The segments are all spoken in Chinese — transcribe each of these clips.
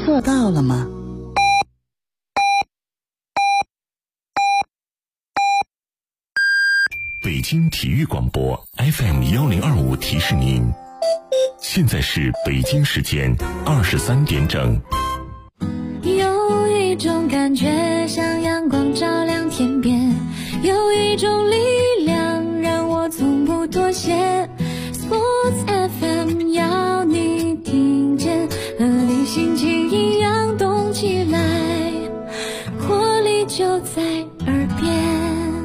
做到了吗？ 北京体育广播 FM1025提示您，现在是北京时间23点整。 有一种感觉像阳光照亮天边，有一种力量让我从不妥协。 Sports FM 要你听见，和你心情一样动起来，活力就在耳边。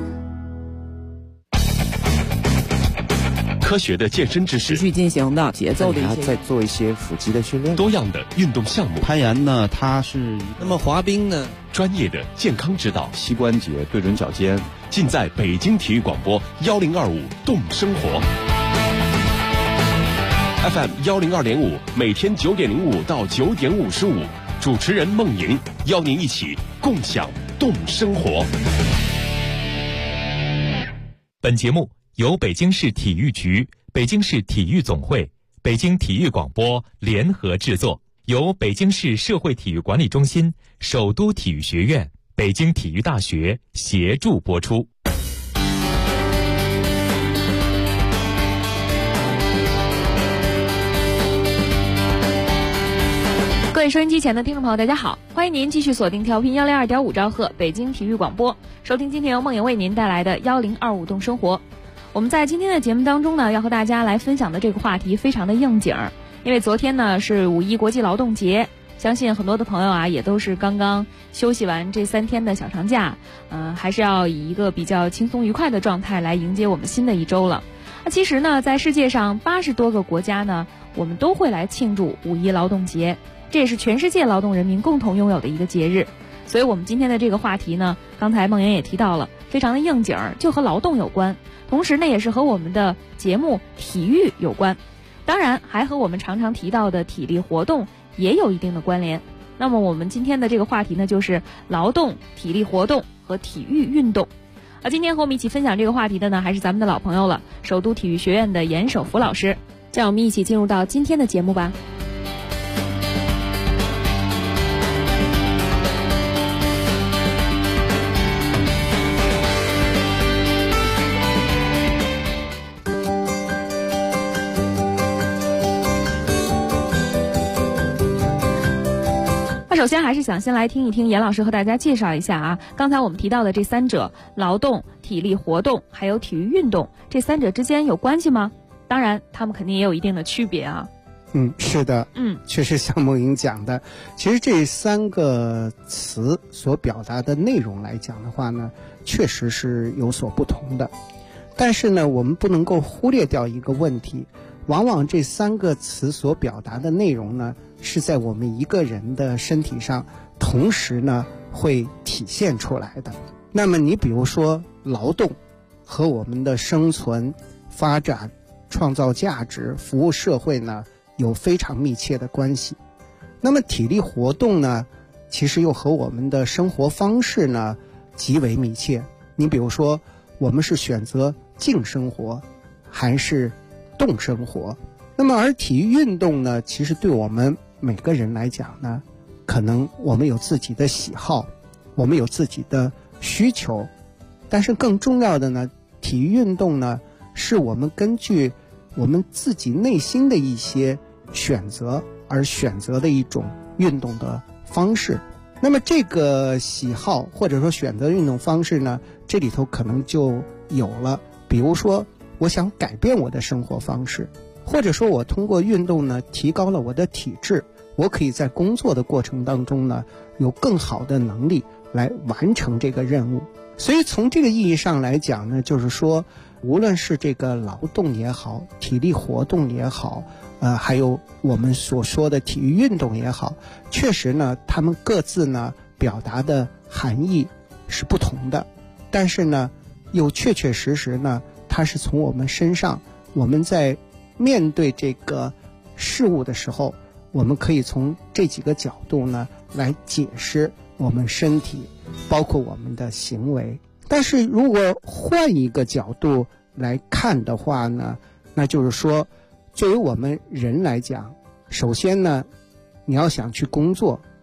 科学的健身知识， 持续进行的节奏的一些， 再做一些腹肌的训练， 多样的运动项目。 攀岩呢，它是那么滑冰呢， 专业的健康指导， 膝关节对准脚尖， 尽在北京体育广播1025动生活 FM102.5，每天9点05到9点55，主持人梦莹邀您一起共享动生活。 本节目由北京市体育局、北京市体育总会、北京体育广播联合制作，由北京市社会体育管理中心、首都体育学院、北京体育大学协助播出。 各位收音机前的听众朋友，大家好，欢迎您继续锁定调频102.5兆赫北京体育广播，收听今天由梦莹为您带来的1025动生活。我们在今天的节目当中呢，要和大家来分享的这个话题非常的应景儿，因为昨天呢是5·1国际劳动节，相信很多的朋友啊也都是刚刚休息完这3天的小长假，还是要以一个比较轻松愉快的状态来迎接我们新的一周了。其实呢，在世界上80多个国家呢，我们都会来庆祝5·1劳动节，这也是全世界劳动人民共同拥有的一个节日。所以我们今天的这个话题呢，刚才梦莹也提到了，非常的应景儿，就和劳动有关，同时呢也是和我们的节目体育有关，当然还和我们常常提到的体力活动也有一定的关联。那么我们今天的这个话题呢，就是劳动、体力活动和体育运动。今天和我们一起分享这个话题的呢，还是咱们的老朋友了，首都体育学院的严守福老师。让我们一起进入到今天的节目吧。首先还是想先来听一听严老师和大家介绍一下啊，刚才我们提到的这3者，劳动、体力活动还有体育运动，这3者之间有关系吗？当然他们肯定也有一定的区别啊。 是的，确实像梦莹讲的，其实这3个词所表达的内容来讲的话呢，确实是有所不同的。但是呢，我们不能够忽略掉一个问题，往往这3个词所表达的内容呢，是在我们一个人的身体上同时呢会体现出来的。那么你比如说劳动和我们的生存、发展、创造价值、服务社会呢有非常密切的关系。那么体力活动呢，其实又和我们的生活方式呢极为密切。你比如说我们是选择静生活还是动生活。那么而体育运动呢，其实对我们每个人来讲呢，可能我们有自己的喜好，我们有自己的需求，但是更重要的呢，体育运动呢，是我们根据我们自己内心的一些选择而选择的一种运动的方式。那么这个喜好或者说选择运动方式呢，这里头可能就有了，比如说我想改变我的生活方式，或者说我通过运动呢提高了我的体质，我可以在工作的过程当中呢有更好的能力来完成这个任务。所以从这个意义上来讲呢，就是说无论是这个劳动也好，体力活动也好，还有我们所说的体育运动也好，确实呢他们各自呢表达的含义是不同的，但是呢又确确实实呢它是从我们身上，我们在面对这个事物的时候，我们可以从这几个角度呢来解释我们身体包括我们的行为。但是如果换一个角度来看的话呢，那就是说作为我们人来讲，首先呢你要想去工作，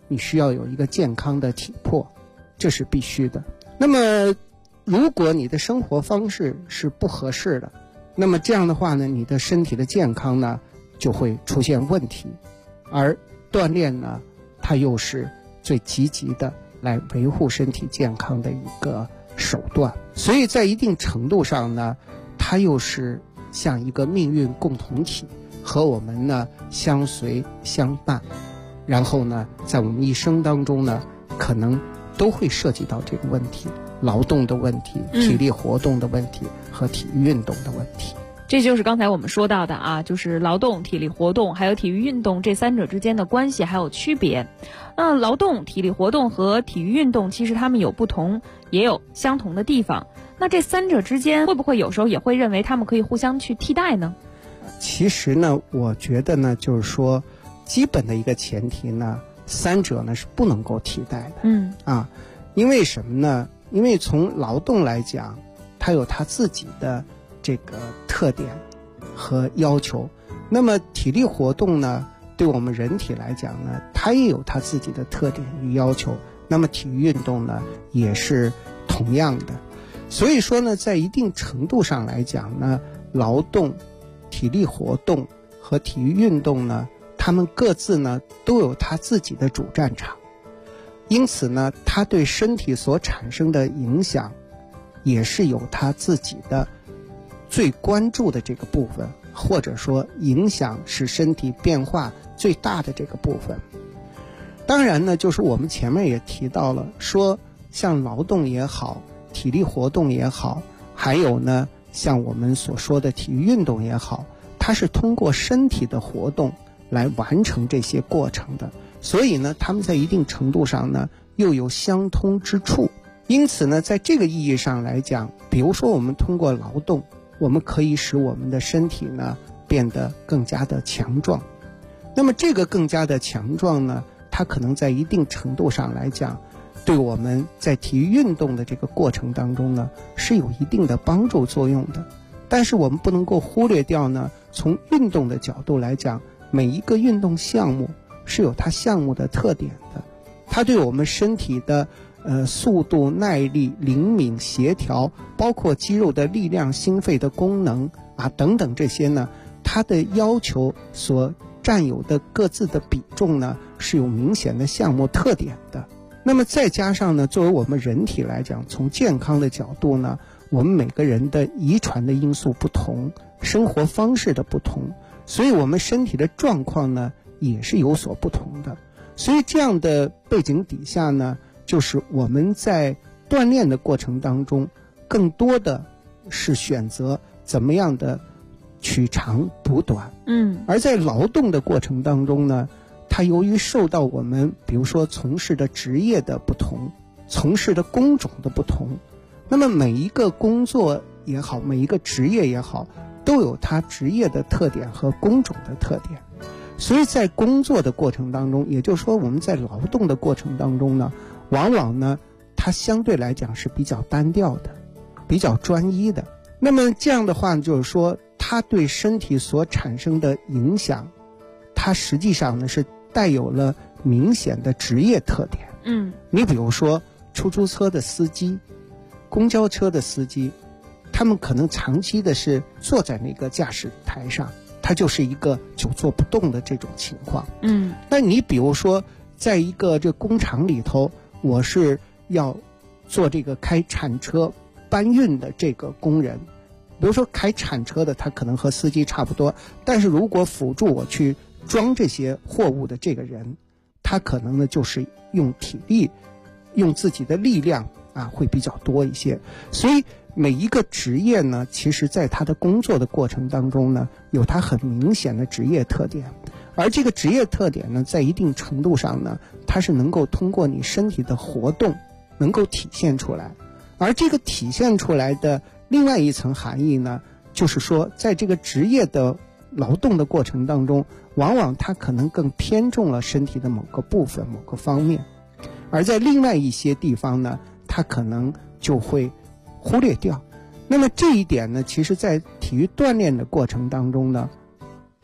你需要有一个健康的体魄，这是必须的。那么如果你的生活方式是不合适的，那么这样的话呢，你的身体的健康呢就会出现问题，而锻炼呢它又是最积极的来维护身体健康的一个手段。所以在一定程度上呢，它又是像一个命运共同体，和我们呢相随相伴，然后呢在我们一生当中呢可能都会涉及到这个问题，劳动的问题、体力活动的问题和体育运动的问题。 这就是刚才我们说到的啊，就是劳动、体力活动还有体育运动这三者之间的关系还有区别。那劳动、体力活动和体育运动其实它们有不同也有相同的地方，那这三者之间会不会有时候也会认为它们可以互相去替代呢？ 其实呢我觉得呢就是说基本的一个前提呢，三者呢是不能够替代的。因为什么呢？因为从劳动来讲，它有它自己的这个特点和要求，那么体力活动呢对我们人体来讲呢，它也有它自己的特点与要求，那么体育运动呢也是同样的。所以说呢，在一定程度上来讲呢，劳动、体力活动和体育运动呢，它们各自呢都有它自己的主战场，因此呢它对身体所产生的影响也是有它自己的最关注的这个部分，或者说影响使身体变化最大的这个部分。当然呢，就是我们前面也提到了，说像劳动也好，体力活动也好，还有呢像我们所说的体育运动也好，它是通过身体的活动来完成这些过程的，所以呢它们在一定程度上呢又有相通之处。因此呢在这个意义上来讲，比如说我们通过劳动，我们可以使我们的身体呢变得更加的强壮，那么这个更加的强壮呢，它可能在一定程度上来讲，对我们在体育运动的这个过程当中呢是有一定的帮助作用的。但是我们不能够忽略掉呢，从运动的角度来讲，每一个运动项目是有它项目的特点的，它对我们身体的速度、耐力、灵敏、协调，包括肌肉的力量、心肺的功能等等这些呢，它的要求所占有的各自的比重呢是有明显的项目特点的。那么再加上呢，作为我们人体来讲，从健康的角度呢，我们每个人的遗传的因素不同，生活方式的不同，所以我们身体的状况呢也是有所不同的。所以这样的背景底下呢，就是我们在锻炼的过程当中，更多的是选择怎么样的取长补短。而在劳动的过程当中呢，它由于受到我们比如说从事的职业的不同，从事的工种的不同，那么每一个工作也好，每一个职业也好，都有它职业的特点和工种的特点。所以在工作的过程当中，也就是说我们在劳动的过程当中呢，往往呢它相对来讲是比较单调的，比较专一的。那么这样的话就是说，它对身体所产生的影响，它实际上呢是带有了明显的职业特点。你比如说出租车的司机、公交车的司机，他们可能长期的是坐在那个驾驶台上，他就是一个久坐不动的这种情况。那你比如说在一个这工厂里头，我是要做这个开铲车搬运的这个工人，比如说开铲车的他可能和司机差不多，但是如果辅助我去装这些货物的这个人，他可能呢就是用体力，用自己的力量会比较多一些。所以每一个职业呢，其实在他的工作的过程当中呢，有他很明显的职业特点，而这个职业特点呢，在一定程度上呢，它是能够通过你身体的活动能够体现出来。而这个体现出来的另外一层含义呢，就是说在这个职业的劳动的过程当中，往往它可能更偏重了身体的某个部分、某个方面，而在另外一些地方呢，它可能就会忽略掉。那么这一点呢，其实在体育锻炼的过程当中呢，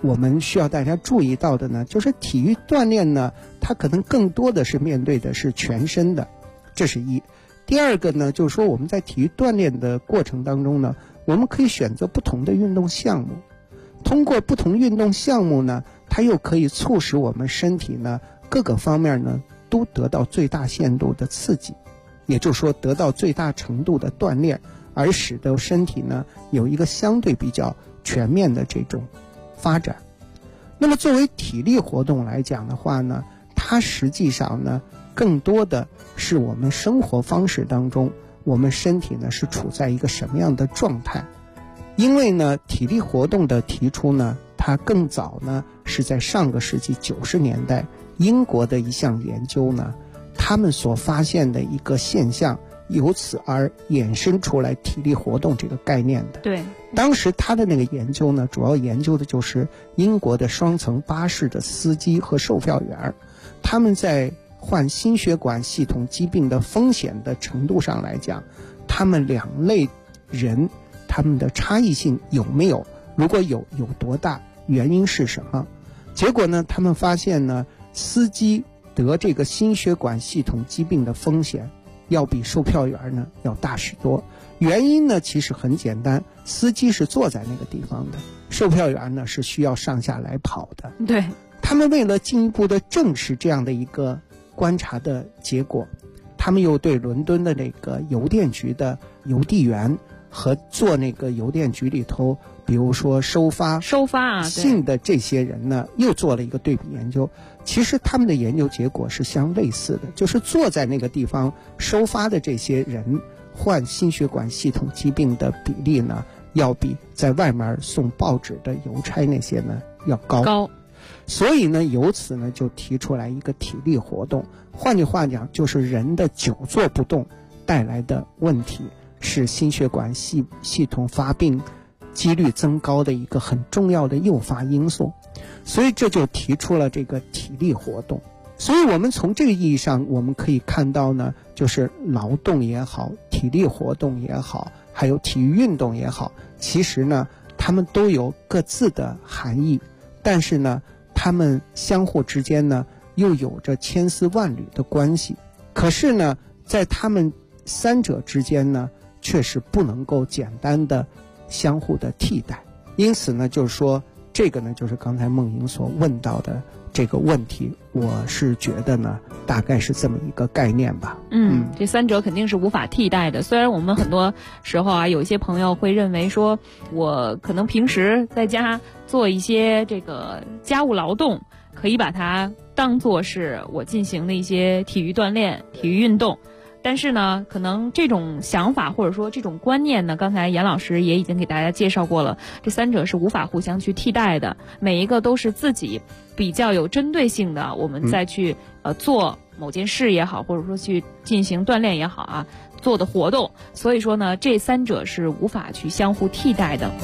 我们需要大家注意到的呢，就是体育锻炼呢，它可能更多的是面对的是全身的，这是一。第二个呢，就是说我们在体育锻炼的过程当中呢，我们可以选择不同的运动项目，通过不同运动项目呢，它又可以促使我们身体呢各个方面呢都得到最大限度的刺激，也就是说得到最大程度的锻炼，而使得身体呢有一个相对比较全面的这种发展。那么作为体力活动来讲的话呢，它实际上呢更多的是我们生活方式当中，我们身体呢是处在一个什么样的状态。因为呢体力活动的提出呢，它更早呢是在上个世纪90年代英国的一项研究呢，他们所发现的一个现象，由此而衍生出来体力活动这个概念的。 对， 当时他的那个研究呢，主要研究的就是英国的双层巴士的司机和售票员，他们在患心血管系统疾病的风险的程度上来讲，他们两类人他们的差异性有没有，如果有多大，原因是什么。结果呢，他们发现呢，司机得这个心血管系统疾病的风险要比售票员呢要大许多。原因呢其实很简单，司机是坐在那个地方的，售票员呢是需要上下来跑的。 对， 他们为了进一步的证实这样的一个观察的结果，他们又对伦敦的那个邮电局的邮递员和做那个邮电局里头比如说收发信的这些人呢，又做了一个对比研究。其实他们的研究结果是相类似的，就是坐在那个地方收发的这些人患心血管系统疾病的比例呢，要比在外面送报纸的邮差那些呢要高。所以呢，由此呢就提出来一个体力活动，换句话讲，就是人的久坐不动带来的问题，是心血管系统发病几率增高的一个很重要的诱发因素。所以这就提出了这个体力活动。所以我们从这个意义上，我们可以看到呢，就是劳动也好，体力活动也好，还有体育运动也好，其实呢它们都有各自的含义，但是呢它们相互之间呢又有着千丝万缕的关系。可是呢在它们三者之间呢，确实不能够简单的相互的替代。因此呢，就是说这个呢，就是刚才梦莹所问到的这个问题，我是觉得呢，大概是这么一个概念吧。 这三者肯定是无法替代的。虽然我们很多时候啊，有一些朋友会认为说，我可能平时在家做一些这个家务劳动，可以把它当作是我进行的一些体育锻炼、体育运动。但是呢，可能这种想法或者说这种观念呢，刚才严老师也已经给大家介绍过了，这三者是无法互相去替代的，每一个都是自己比较有针对性的，我们再去做某件事也好，或者说去进行锻炼也好啊，做的活动。所以说呢，这三者是无法去相互替代的。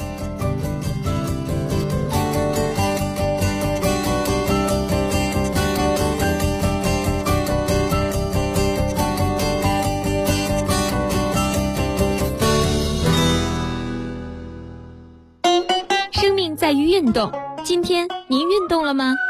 在于运动，今天您运动了吗？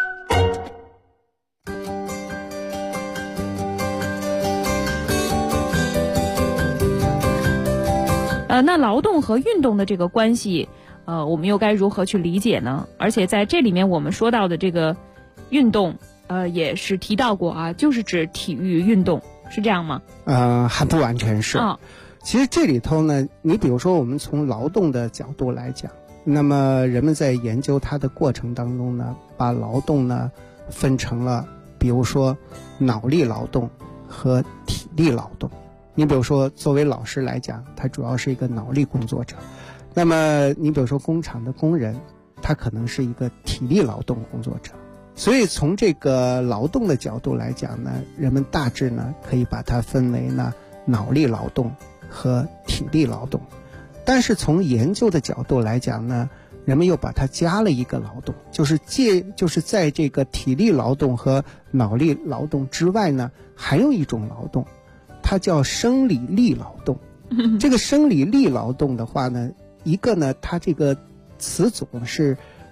那劳动和运动的这个关系，我们又该如何去理解呢？而且在这里面我们说到的这个运动，也是提到过啊，就是指体育运动，是这样吗？ 还不完全是。其实这里头呢，你比如说我们从劳动的角度来讲，那么人们在研究它的过程当中呢，把劳动呢分成了比如说脑力劳动和体力劳动。你比如说作为老师来讲，他主要是一个脑力工作者，那么你比如说工厂的工人，他可能是一个体力劳动工作者。所以从这个劳动的角度来讲呢，人们大致呢可以把它分为呢脑力劳动和体力劳动。但是从研究的角度来讲呢，人们又把它加了一个劳动，就是在这个体力劳动和脑力劳动之外呢，还有一种劳动，它叫生理力劳动。这个生理力劳动的话呢，一个呢，它这个词组是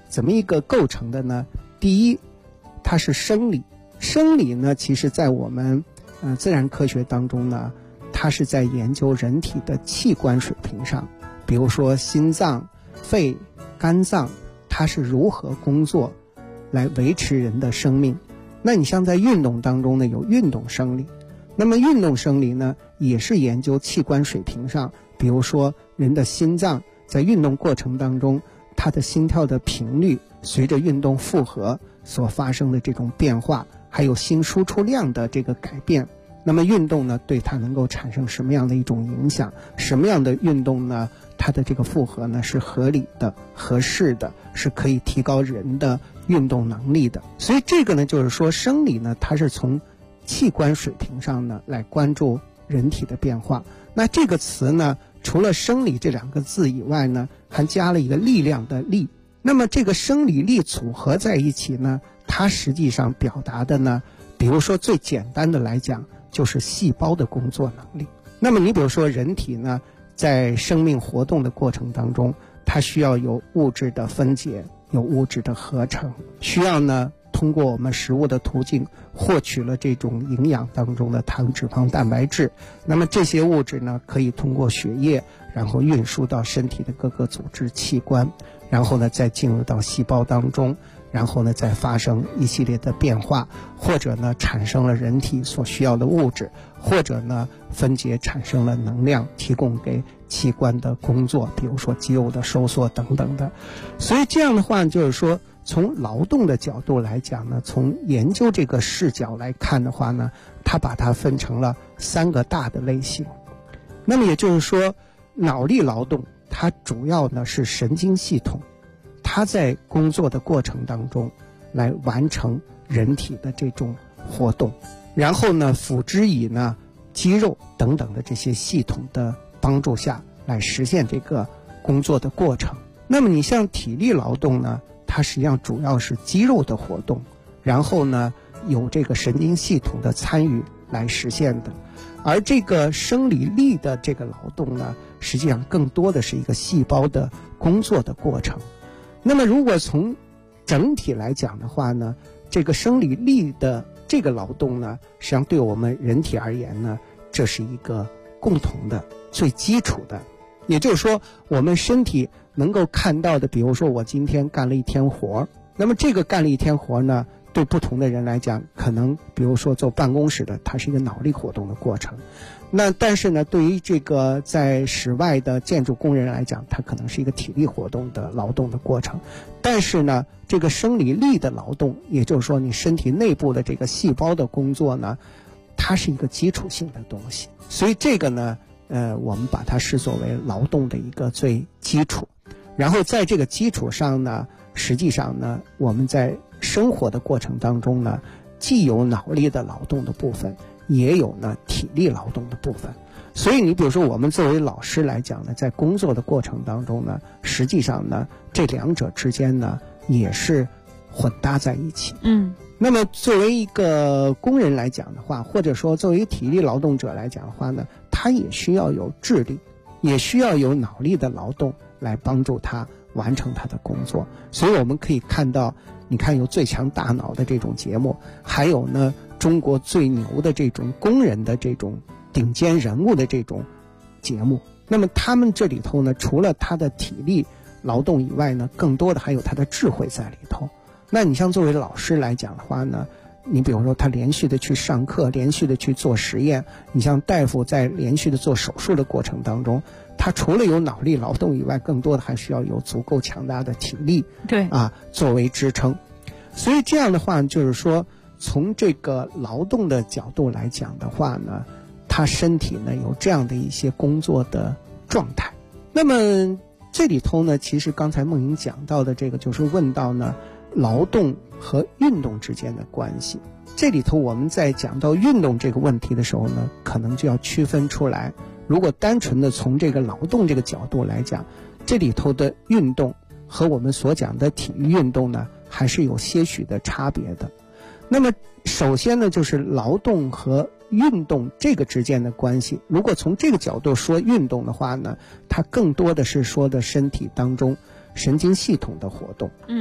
怎么一个构成的呢？第一，它是生理。生理呢，其实在我们自然科学当中呢，它是在研究人体的器官水平上，比如说心脏、肺、肝脏，它是如何工作来维持人的生命。那你像在运动当中呢，有运动生理，那么运动生理呢，也是研究器官水平上，比如说人的心脏在运动过程当中，它的心跳的频率随着运动负荷所发生的这种变化，还有心输出量的这个改变。那么运动呢，对它能够产生什么样的一种影响？什么样的运动呢，它的这个负荷呢是合理的、合适的，是可以提高人的运动能力的。所以这个呢，就是说生理呢，它是从器官水平上呢来关注人体的变化。那这个词呢，除了生理这2个字以外呢，还加了一个力量的力。那么这个生理力组合在一起呢，它实际上表达的呢，比如说最简单的来讲，就是细胞的工作能力。那么你比如说人体呢，在生命活动的过程当中，它需要有物质的分解，有物质的合成，需要呢通过我们食物的途径获取了这种营养当中的糖、脂肪、蛋白质。那么这些物质呢，可以通过血液，然后运输到身体的各个组织器官，然后呢再进入到细胞当中，然后呢再发生一系列的变化，或者呢产生了人体所需要的物质，或者呢分解产生了能量，提供给器官的工作，比如说肌肉的收缩等等的。所以这样的话就是说，从劳动的角度来讲呢，从研究这个视角来看的话呢，它把它分成了3个大的类型。那么也就是说，脑力劳动它主要呢是神经系统，它在工作的过程当中来完成人体的这种活动，然后呢辅之以呢肌肉等等的这些系统的帮助下来实现这个工作的过程。那么你像体力劳动呢，它实际上主要是肌肉的活动，然后呢有这个神经系统的参与来实现的。而这个生理力的这个劳动呢，实际上更多的是一个细胞的工作的过程。那么如果从整体来讲的话呢，这个生理力的这个劳动呢，实际上对我们人体而言呢，这是一个共同的、最基础的。也就是说，我们身体能够看到的，比如说我今天干了一天活，那么这个干了一天活呢，对不同的人来讲，可能比如说坐办公室的，它是一个脑力活动的过程。那但是呢，对于这个在室外的建筑工人来讲，它可能是一个体力活动的劳动的过程。但是呢，这个生理力的劳动，也就是说你身体内部的这个细胞的工作呢，它是一个基础性的东西。所以这个呢，我们把它视作为劳动的一个最基础。然后在这个基础上呢，实际上呢，我们在生活的过程当中呢，既有脑力的劳动的部分，也有呢体力劳动的部分。所以你比如说我们作为老师来讲呢，在工作的过程当中呢，实际上呢这2者之间呢也是混搭在一起。那么作为一个工人来讲的话，或者说作为体力劳动者来讲的话呢，他也需要有智力，也需要有脑力的劳动来帮助他完成他的工作。所以我们可以看到，你看有最强大脑的这种节目，还有呢中国最牛的这种工人的这种顶尖人物的这种节目。那么他们这里头呢，除了他的体力劳动以外呢，更多的还有他的智慧在里头。那你像作为老师来讲的话呢，你比如说他连续的去上课，连续的去做实验，你像大夫在连续的做手术的过程当中，他除了有脑力劳动以外，更多的还需要有足够强大的体力，作为支撑。所以这样的话，就是说从这个劳动的角度来讲的话呢，他身体呢有这样的一些工作的状态。那么这里头呢，其实刚才梦莹讲到的这个，就是问到呢劳动和运动之间的关系。这里头我们在讲到运动这个问题的时候呢，可能就要区分出来，如果单纯的从这个劳动这个角度来讲，这里头的运动和我们所讲的体育运动呢，还是有些许的差别的。那么首先呢，就是劳动和运动这个之间的关系，如果从这个角度说运动的话呢，它更多的是说的身体当中神经系统的活动。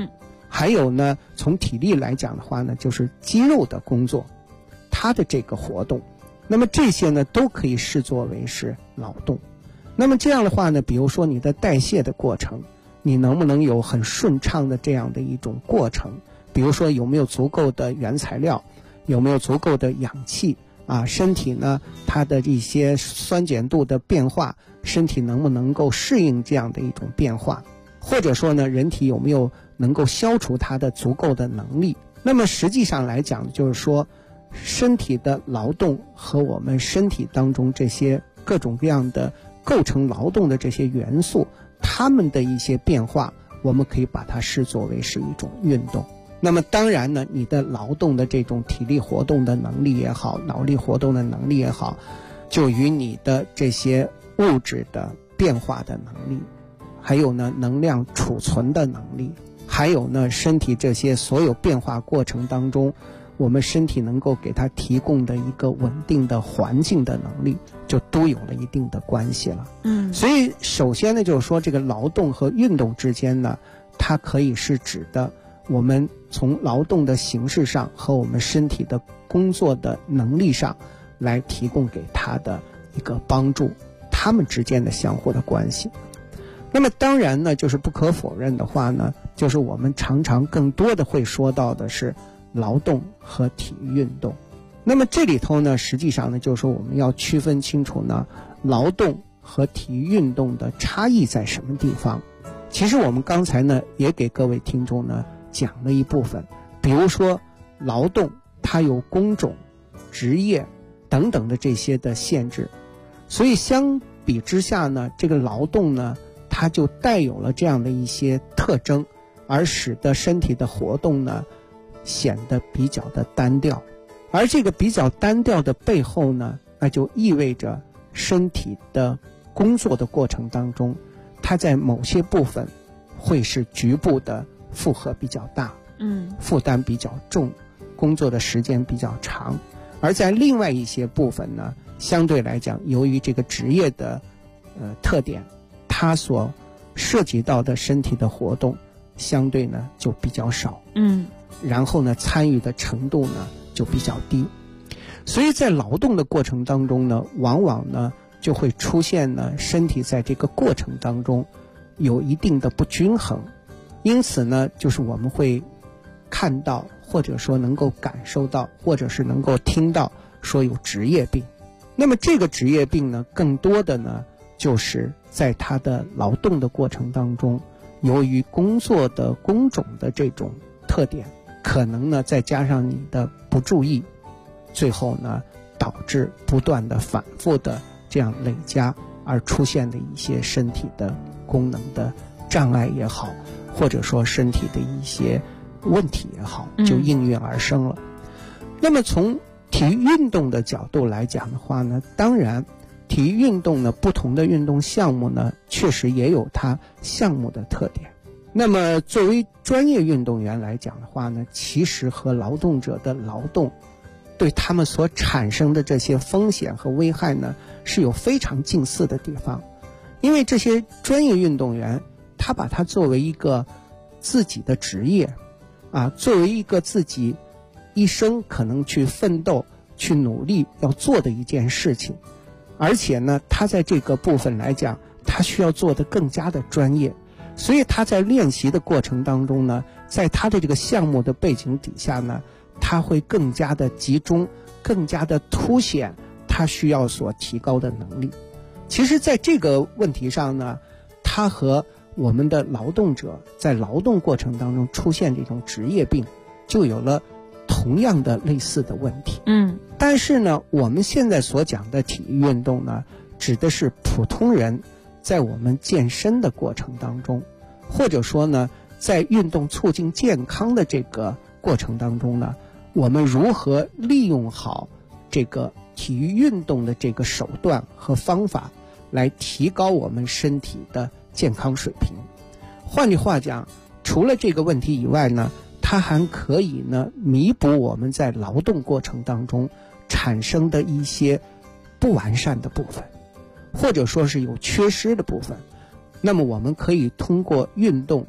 还有呢，从体力来讲的话呢，就是肌肉的工作，它的这个活动，那么这些呢都可以视作为是劳动。那么这样的话呢，比如说你的代谢的过程，你能不能有很顺畅的这样的一种过程？比如说有没有足够的原材料，有没有足够的氧气啊？身体呢，它的一些酸碱度的变化，身体能不能够适应这样的一种变化？或者说呢，人体有没有能够消除它的足够的能力？那么实际上来讲，就是说身体的劳动和我们身体当中这些各种各样的构成劳动的这些元素，它们的一些变化，我们可以把它视作为是一种运动。那么当然呢，你的劳动的这种体力活动的能力也好，脑力活动的能力也好，就与你的这些物质的变化的能力，还有呢能量储存的能力，还有呢身体这些所有变化过程当中，我们身体能够给它提供的一个稳定的环境的能力，就都有了一定的关系了。所以首先呢，就是说这个劳动和运动之间呢，它可以是指的我们从劳动的形式上和我们身体的工作的能力上来提供给它的一个帮助，它们之间的相互的关系。那么当然呢，就是不可否认的话呢，就是我们常常更多的会说到的是劳动和体育运动。那么这里头呢，实际上呢，就是说我们要区分清楚呢，劳动和体育运动的差异在什么地方。其实我们刚才呢，也给各位听众呢讲了一部分，比如说劳动它有工种、职业等等的这些的限制，所以相比之下呢，这个劳动呢，它就带有了这样的一些特征，而使得身体的活动呢显得比较的单调。而这个比较单调的背后呢，那就意味着身体的工作的过程当中，它在某些部分会是局部的负荷比较大，负担比较重，工作的时间比较长。而在另外一些部分呢，相对来讲，由于这个职业的特点，它所涉及到的身体的活动相对呢就比较少，然后呢参与的程度呢就比较低。所以在劳动的过程当中呢，往往呢就会出现呢身体在这个过程当中有一定的不均衡，因此呢就是我们会看到，或者说能够感受到，或者是能够听到说有职业病。那么这个职业病呢，更多的呢就是在他的劳动的过程当中，由于工作的工种的这种特点，可能呢再加上你的不注意，最后呢导致不断的反复的这样累加而出现的一些身体的功能的障碍也好，或者说身体的一些问题也好，就应运而生了。那么从体育运动的角度来讲的话呢，当然体育运动呢，不同的运动项目呢，确实也有它项目的特点。那么作为专业运动员来讲的话呢，其实和劳动者的劳动对他们所产生的这些风险和危害呢，是有非常近似的地方。因为这些专业运动员，他把它作为一个自己的职业作为一个自己一生可能去奋斗、去努力要做的一件事情。而且呢，他在这个部分来讲，他需要做得更加的专业，所以他在练习的过程当中呢，在他的这个项目的背景底下呢，他会更加的集中，更加的凸显他需要所提高的能力。其实在这个问题上呢，他和我们的劳动者在劳动过程当中出现这种职业病，就有了同样的类似的问题。但是呢，我们现在所讲的体育运动呢，指的是普通人在我们健身的过程当中，或者说呢，在运动促进健康的这个过程当中呢，我们如何利用好这个体育运动的这个手段和方法，来提高我们身体的健康水平。换句话讲，除了这个问题以外呢，它还可以呢弥补我们在劳动过程当中产生的一些不完善的部分，或者说是有缺失的部分。那么我们可以通过运动，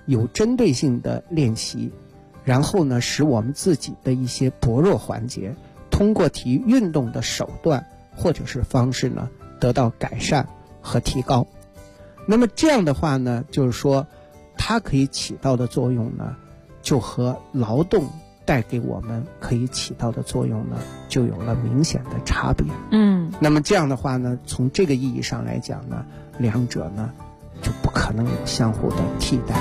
有针对性的练习，然后呢，使我们自己的一些薄弱环节通过体育运动的手段或者是方式呢，得到改善和提高。那么这样的话呢，就是说它可以起到的作用呢，就和劳动带给我们可以起到的作用呢，就有了明显的差别。那么这样的话呢，从这个意义上来讲呢，两者呢就不可能有相互的替代。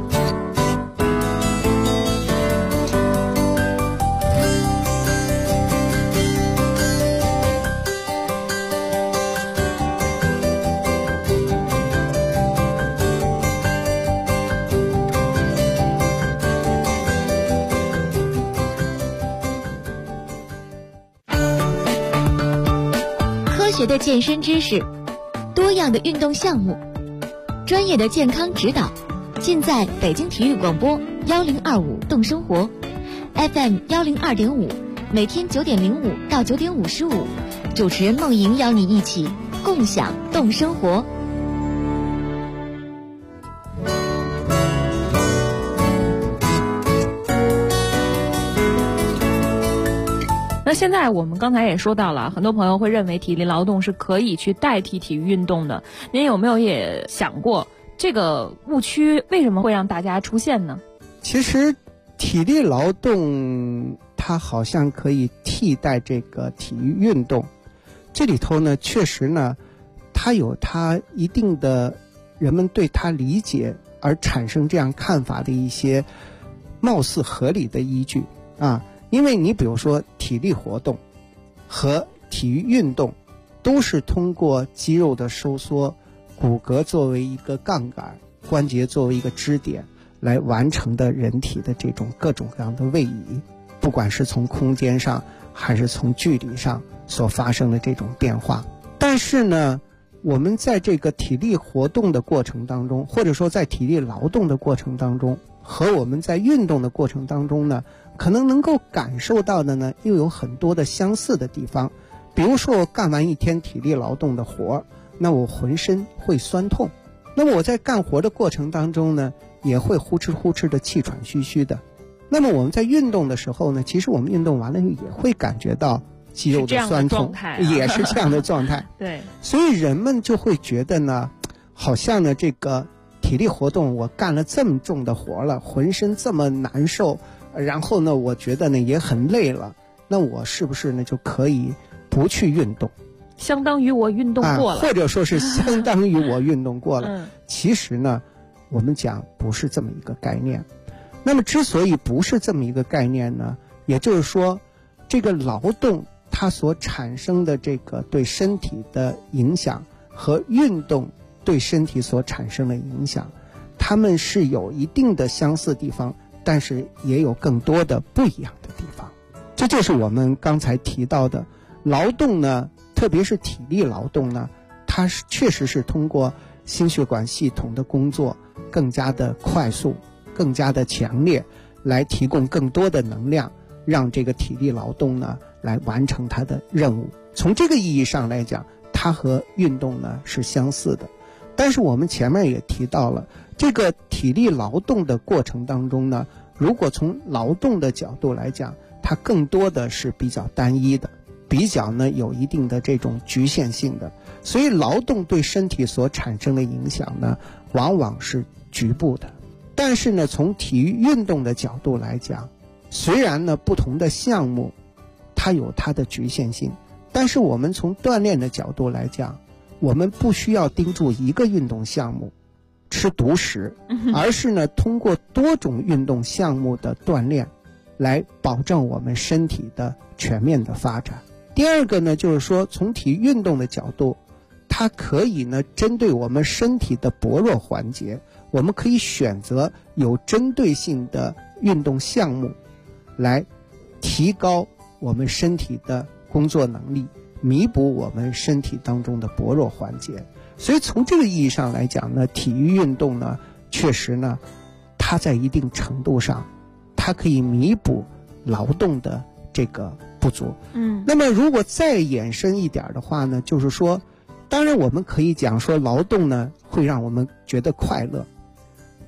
科学的健身知识，多样的运动项目，专业的健康指导，尽在北京体育广播1025动生活 FM 102.5，每天9点05到9点55，主持人梦莹邀你一起共享动生活。 那现在我们刚才也说到了，很多朋友会认为体力劳动是可以去代替体育运动的。您有没有也想过，这个误区为什么会让大家出现呢？ 其实体力劳动它好像可以替代这个体育运动，这里头呢确实呢它有它一定的人们对它理解而产生这样看法的一些貌似合理的依据啊。因为你比如说体力活动和体育运动都是通过肌肉的收缩，骨骼作为一个杠杆，关节作为一个支点来完成的人体的这种各种各样的位移，不管是从空间上还是从距离上所发生的这种变化。但是呢，我们在这个体力活动的过程当中，或者说在体力劳动的过程当中，和我们在运动的过程当中呢，可能能够感受到的呢，又有很多的相似的地方。比如说我干完一天体力劳动的活，那我浑身会酸痛，那么我在干活的过程当中呢，也会呼哧呼哧的气喘吁吁的。那么我们在运动的时候呢，其实我们运动完了也会感觉到肌肉的酸痛，也是这样的状态。 对， 所以人们就会觉得呢，好像呢这个体力活动我干了这么重的活了，浑身这么难受，然后呢我觉得呢也很累了，那我是不是呢就可以不去运动， 相当于我运动过了， 或者说是相当于我运动过了。其实呢我们讲不是这么一个概念。那么之所以不是这么一个概念呢，也就是说这个劳动它所产生的这个对身体的影响和运动对身体所产生的影响，它们是有一定的相似地方，但是也有更多的不一样的地方。这就是我们刚才提到的劳动呢，特别是体力劳动呢，它是确实是通过心血管系统的工作更加的快速，更加的强烈，来提供更多的能量，让这个体力劳动呢来完成它的任务。从这个意义上来讲，它和运动呢是相似的。但是我们前面也提到了，这个体力劳动的过程当中呢，如果从劳动的角度来讲，它更多的是比较单一的，比较呢有一定的这种局限性的，所以劳动对身体所产生的影响呢，往往是局部的。但是呢，从体育运动的角度来讲，虽然呢不同的项目它有它的局限性，但是我们从锻炼的角度来讲，我们不需要盯住一个运动项目吃独食，而是呢通过多种运动项目的锻炼来保证我们身体的全面的发展。第二个呢，就是说从体育运动的角度，它可以呢针对我们身体的薄弱环节，我们可以选择有针对性的运动项目来提高我们身体的工作能力，弥补我们身体当中的薄弱环节。所以从这个意义上来讲呢，体育运动呢确实呢它在一定程度上它可以弥补劳动的这个不足。那么如果再延伸一点的话呢，就是说当然我们可以讲说劳动呢会让我们觉得快乐，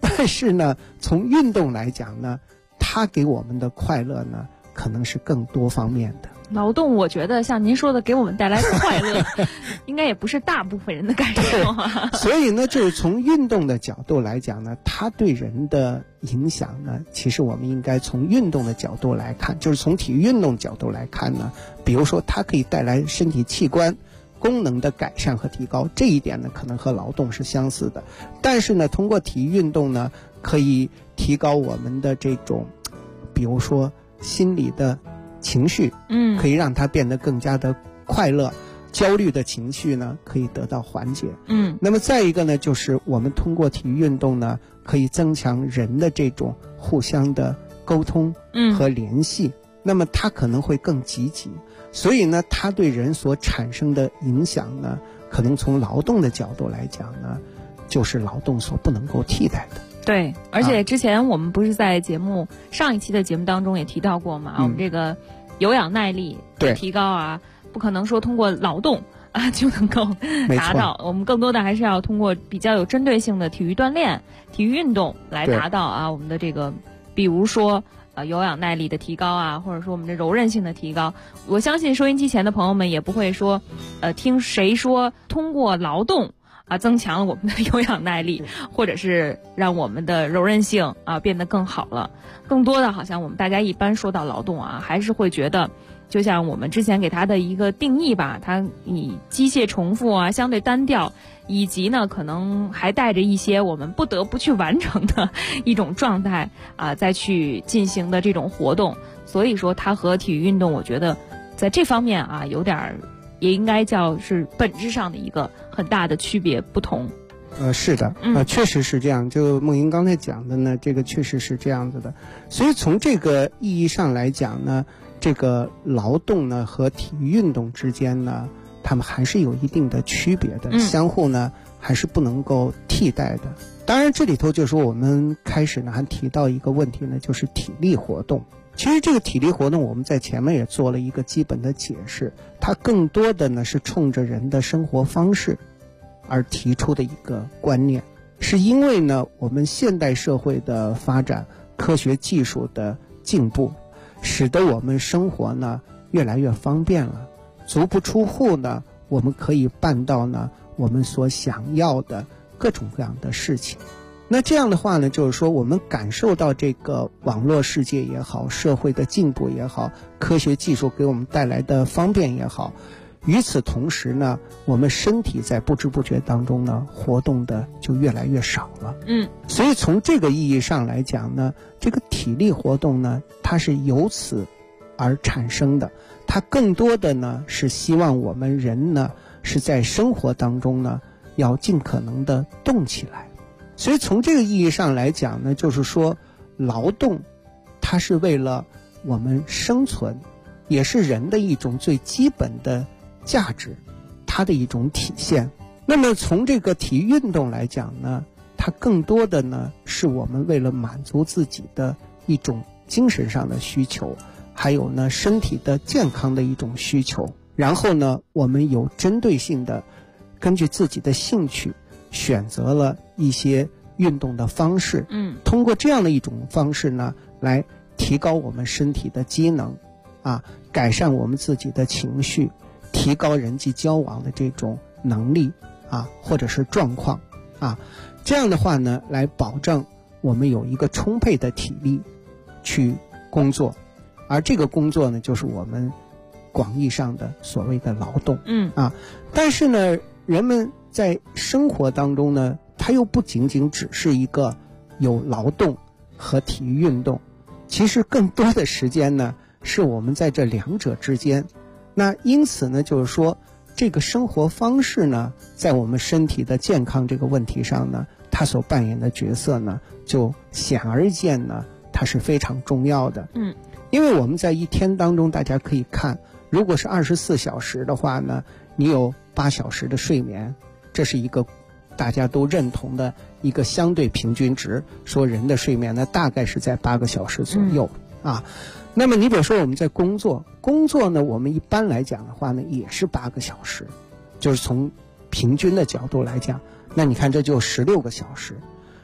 但是呢，从运动来讲呢，它给我们的快乐呢，可能是更多方面的。 劳动，我觉得像您说的，给我们带来快乐，应该也不是大部分人的感受啊。 所以呢，就是从运动的角度来讲呢，它对人的影响呢，其实我们应该从运动的角度来看，就是从体育运动角度来看呢，比如说它可以带来身体器官功能的改善和提高，这一点呢，可能和劳动是相似的。但是呢，通过体育运动呢，可以提高我们的这种，比如说心理的情绪，可以让它变得更加的快乐，焦虑的情绪呢可以得到缓解。那么再一个呢，就是我们通过体育运动呢，可以增强人的这种互相的沟通和联系，那么它可能会更积极。所以呢，它对人所产生的影响呢，可能从劳动的角度来讲呢，就是劳动所不能够替代的。 对，而且之前我们不是在上一期的节目当中也提到过嘛，我们这个有氧耐力的提高啊，不可能说通过劳动啊就能够达到，我们更多的还是要通过比较有针对性的体育锻炼、体育运动来达到啊我们的这个，比如说有氧耐力的提高啊，或者说我们的柔韧性的提高。我相信收音机前的朋友们也不会说听谁说通过劳动增强了我们的有氧耐力，或者是让我们的柔韧性变得更好了。更多的好像我们大家一般说到劳动还是会觉得，就像我们之前给它的一个定义吧，它以机械重复相对单调，以及呢可能还带着一些我们不得不去完成的一种状态再去进行的这种活动。所以说它和体育运动，我觉得在这方面有点也应该叫是本质上的一个很大的区别不同。 是的，确实是这样。就梦莹刚才讲的呢，这个确实是这样子的。所以从这个意义上来讲呢，这个劳动呢和体育运动之间呢，它们还是有一定的区别的，相互呢还是不能够替代的。当然，这里头就是说我们开始呢还提到一个问题呢，就是体力活动。其实这个体力活动我们在前面也做了一个基本的解释，它更多的呢是冲着人的生活方式而提出的一个观念，是因为呢我们现代社会的发展，科学技术的进步，使得我们生活呢越来越方便了，足不出户呢我们可以办到呢我们所想要的各种各样的事情。那这样的话呢，就是说我们感受到这个网络世界也好，社会的进步也好，科学技术给我们带来的方便也好，与此同时呢，我们身体在不知不觉当中呢，活动的就越来越少了。所以从这个意义上来讲呢，这个体力活动呢，它是由此而产生的，它更多的呢是希望我们人呢是在生活当中呢要尽可能的动起来。所以从这个意义上来讲呢，就是说劳动它是为了我们生存，也是人的一种最基本的价值，它的一种体现。那么从这个体育运动来讲呢，它更多的呢是我们为了满足自己的一种精神上的需求，还有呢身体的健康的一种需求，然后呢我们有针对性的根据自己的兴趣选择了一些运动的方式，通过这样的一种方式呢来提高我们身体的机能改善我们自己的情绪，提高人际交往的这种能力或者是状况这样的话呢来保证我们有一个充沛的体力去工作，而这个工作呢就是我们广义上的所谓的劳动但是呢人们在生活当中呢，它又不仅仅只是一个有劳动和体育运动，其实更多的时间呢是我们在这两者之间。那因此呢就是说这个生活方式呢在我们身体的健康这个问题上呢，它所扮演的角色呢就显而易见呢它是非常重要的。因为我们在一天当中大家可以看，如果是24小时的话呢，你有8小时的睡眠，这是一个大家都认同的一个相对平均值，说人的睡眠呢大概是在8个小时左右那么你比如说我们在工作呢，我们一般来讲的话呢也是8个小时，就是从平均的角度来讲，那你看这就16个小时。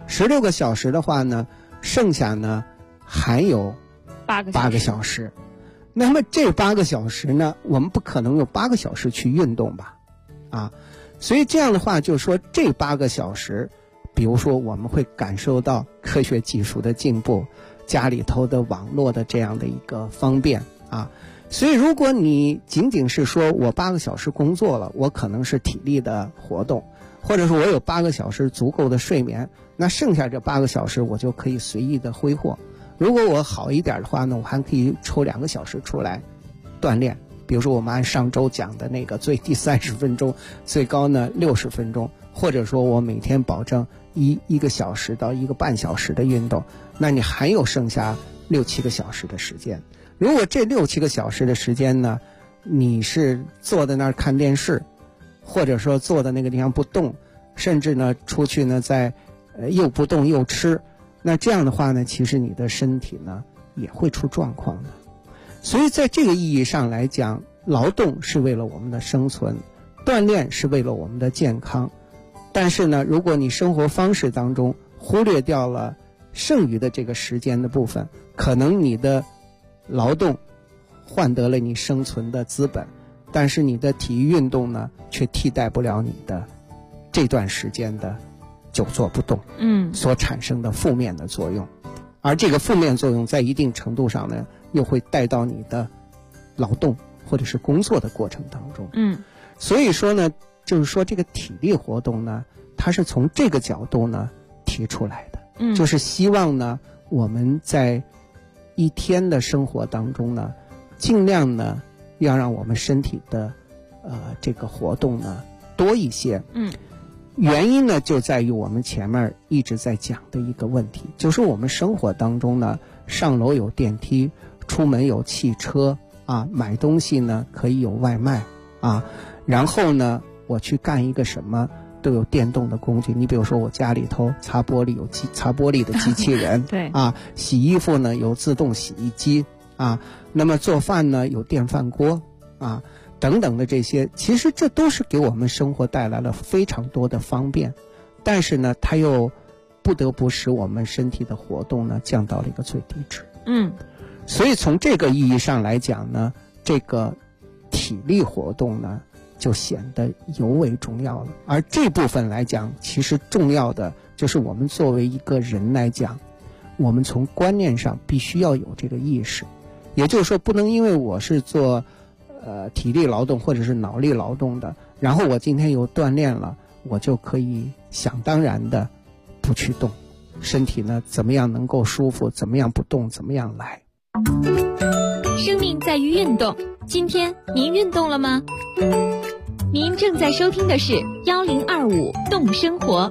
16个小时的话呢，剩下呢还有8个小时。那么这8个小时呢，我们不可能用8个小时去运动吧？所以这样的话，就是说这8个小时，比如说我们会感受到科学技术的进步，家里头的网络的这样的一个方便所以如果你仅仅是说我8个小时工作了，我可能是体力的活动，或者说我有8个小时足够的睡眠，那剩下这8个小时我就可以随意的挥霍。如果我好一点的话呢，我还可以抽2个小时出来锻炼，比如说我们按上周讲的那个最低30分钟，最高呢60分钟，或者说我每天保证1个小时到1个半小时的运动，那你还有剩下6、7个小时的时间。如果这6、7个小时的时间呢，你是坐在那儿看电视，或者说坐在那个地方不动，甚至呢出去呢在又不动又吃，那这样的话呢，其实你的身体呢也会出状况的。所以在这个意义上来讲，劳动是为了我们的生存，锻炼是为了我们的健康。但是呢，如果你生活方式当中忽略掉了剩余的这个时间的部分，可能你的劳动换得了你生存的资本，但是你的体育运动呢，却替代不了你的这段时间的久坐不动所产生的负面的作用。而这个负面作用在一定程度上呢，又会带到你的劳动或者是工作的过程当中所以说呢，就是说这个体力活动呢，它是从这个角度呢提出来的就是希望呢我们在一天的生活当中呢，尽量呢要让我们身体的这个活动呢多一些原因呢就在于我们前面一直在讲的一个问题，就是我们生活当中呢，上楼有电梯，出门有汽车买东西呢可以有外卖然后呢我去干一个什么都有电动的工具。你比如说我家里头擦玻璃有擦玻璃的机器人对洗衣服呢有自动洗衣机那么做饭呢有电饭锅等等的这些，其实这都是给我们生活带来了非常多的方便，但是呢它又不得不使我们身体的活动呢降到了一个最低值所以从这个意义上来讲呢，这个体力活动呢就显得尤为重要了。而这部分来讲，其实重要的就是我们作为一个人来讲，我们从观念上必须要有这个意识，也就是说不能因为我是做体力劳动或者是脑力劳动的，然后我今天有锻炼了，我就可以想当然的不去动，身体呢怎么样能够舒服，怎么样不动怎么样来。 生命在于运动，今天您运动了吗？您正在收听的是1025动生活。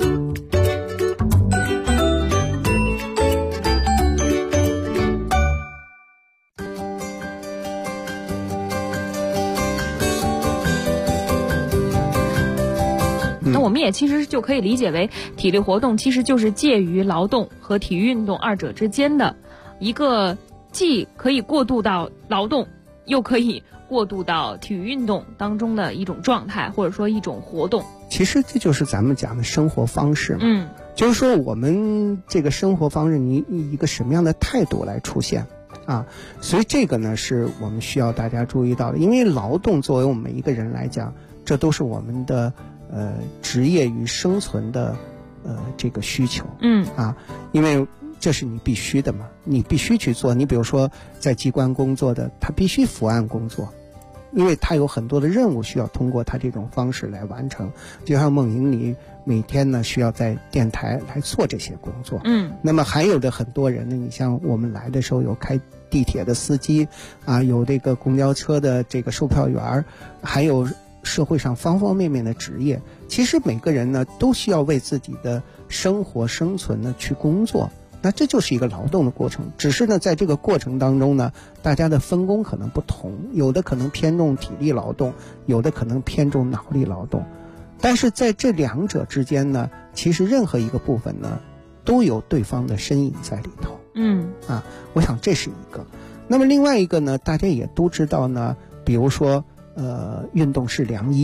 那我们也其实就可以理解为，体力活动其实就是介于劳动和体育运动二者之间的一个，既可以过渡到劳动，又可以过渡到体育运动当中的一种状态，或者说一种活动。 其实这就是咱们讲的生活方式嘛就是说我们这个生活方式，你以一个什么样的态度来出现所以这个呢是我们需要大家注意到的。因为劳动作为我们每一个人来讲，这都是我们的职业与生存的这个需求因为这是你必须的嘛，你必须去做。你比如说在机关工作的，他必须伏案工作，因为他有很多的任务需要通过他这种方式来完成。就像梦莹你每天呢需要在电台来做这些工作那么还有的很多人呢，你像我们来的时候有开地铁的司机有这个公交车的这个售票员，还有社会上方方面面的职业。其实每个人呢都需要为自己的生活生存呢去工作，那这就是一个劳动的过程。只是呢在这个过程当中呢，大家的分工可能不同，有的可能偏重体力劳动，有的可能偏重脑力劳动，但是在这两者之间呢，其实任何一个部分呢都有对方的身影在里头我想这是一个。那么另外一个呢，大家也都知道呢，比如说运动是良医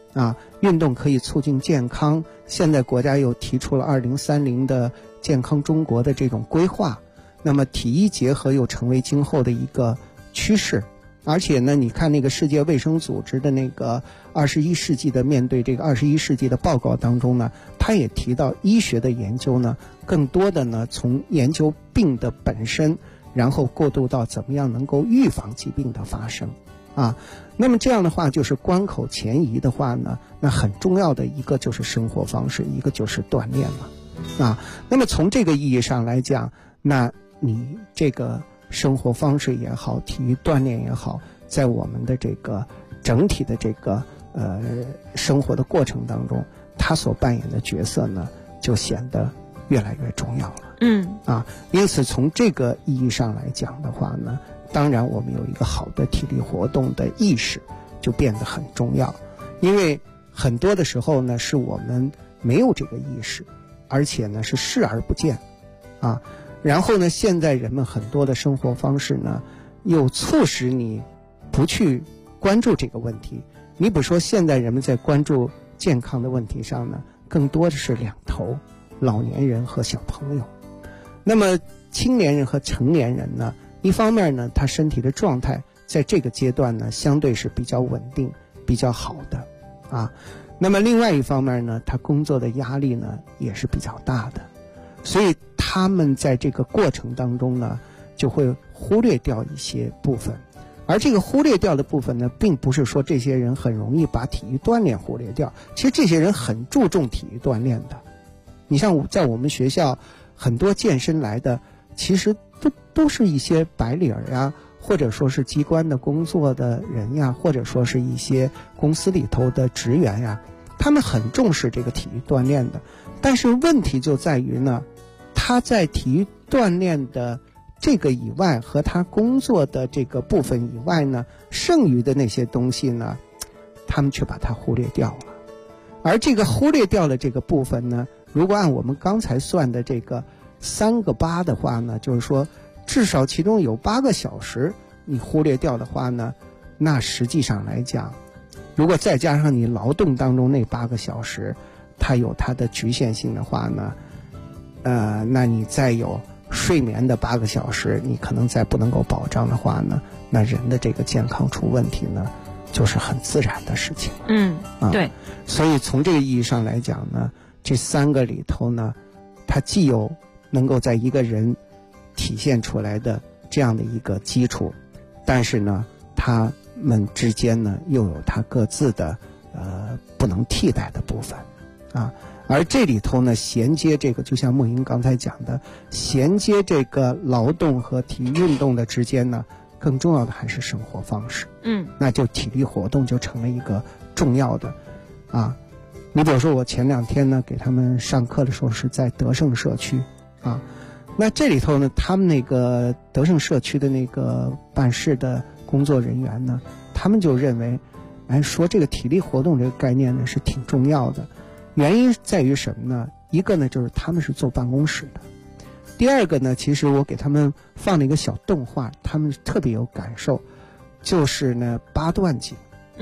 运动可以促进健康，现在国家又提出了2030的健康中国的这种规划，那么体医结合又成为今后的一个趋势。而且呢，你看那个世界卫生组织的那个21世纪的面对这个21世纪的报告当中呢，他也提到医学的研究呢，更多的呢从研究病的本身，然后过渡到怎么样能够预防疾病的发生那么这样的话，就是关口前移的话呢，那很重要的一个就是生活方式，一个就是锻炼了那么从这个意义上来讲，那你这个生活方式也好，体育锻炼也好，在我们的这个整体的这个生活的过程当中，它所扮演的角色呢，就显得越来越重要了。因此从这个意义上来讲的话呢，当然我们有一个好的体力活动的意识就变得很重要，因为很多的时候呢，是我们没有这个意识，而且呢是视而不见然后呢，现在人们很多的生活方式呢，又促使你不去关注这个问题。你比如说，现在人们在关注健康的问题上呢，更多的是两头，老年人和小朋友。那么青年人和成年人呢，一方面呢，他身体的状态在这个阶段呢，相对是比较稳定、比较好的那么另外一方面呢，他工作的压力呢，也是比较大的。所以他们在这个过程当中呢，就会忽略掉一些部分，而这个忽略掉的部分呢，并不是说这些人很容易把体育锻炼忽略掉，其实这些人很注重体育锻炼的。你像在我们学校很多健身来的，其实都是一些白领或者说是机关的工作的人或者说是一些公司里头的职员他们很重视这个体育锻炼的。但是问题就在于呢，他在体育锻炼的这个以外，和他工作的这个部分以外呢，剩余的那些东西呢，他们却把它忽略掉了。而这个忽略掉的这个部分呢，如果按我们刚才算的这个3个8的话呢，就是说至少其中有8个小时你忽略掉的话呢，那实际上来讲，如果再加上你劳动当中那8个小时，它有它的局限性的话呢，那你再有睡眠的8个小时，你可能再不能够保障的话呢，那人的这个健康出问题呢，就是很自然的事情。 对。 所以从这个意义上来讲呢，这3个里头呢，它既有能够在一个人体现出来的这样的一个基础，但是呢，他们之间呢又有它各自的不能替代的部分而这里头呢，衔接这个就像梦莹刚才讲的，衔接这个劳动和体育运动的之间呢，更重要的还是生活方式那就体力活动就成了一个重要的你比如说我前2天呢给他们上课的时候是在德胜社区那这里头呢，他们那个德胜社区的那个办事的工作人员呢，他们就认为说这个体力活动这个概念呢是挺重要的。原因在于什么呢？一个呢就是他们是坐办公室的，第二个呢，其实我给他们放了一个小动画，他们特别有感受，就是呢8段锦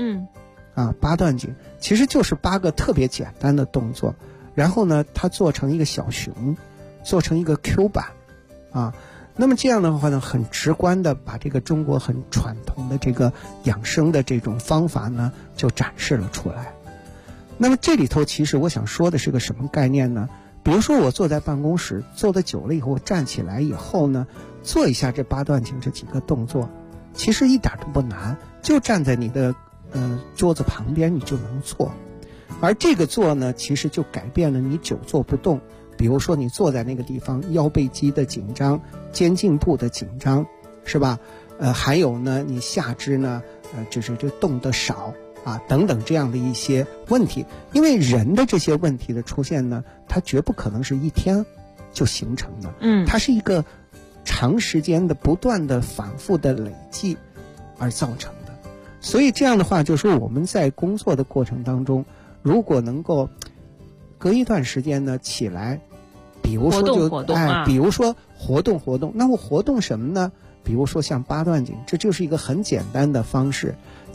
8段锦其实就是8个特别简单的动作，然后呢它做成一个小熊，做成一个 Q 版那么这样的话呢，很直观的把这个中国很传统的这个养生的这种方法呢就展示了出来。那么这里头其实我想说的是个什么概念呢？比如说我坐在办公室坐得久了以后，我站起来以后呢，做一下这8段锦这几个动作，其实一点都不难，就站在你的桌子旁边你就能做。而这个做呢，其实就改变了你久坐不动。比如说你坐在那个地方，腰背肌的紧张，肩颈部的紧张，是吧？还有呢，你下肢呢，就是这动得少等等这样的一些问题。因为人的这些问题的出现呢，它绝不可能是一天就形成的，它是一个长时间的不断的反复的累积而造成的。所以这样的话，就是说我们在工作的过程当中，如果能够隔一段时间呢起来，比如说比如说活动，那我活动什么呢？比如说像8段锦，这就是一个很简单的方式。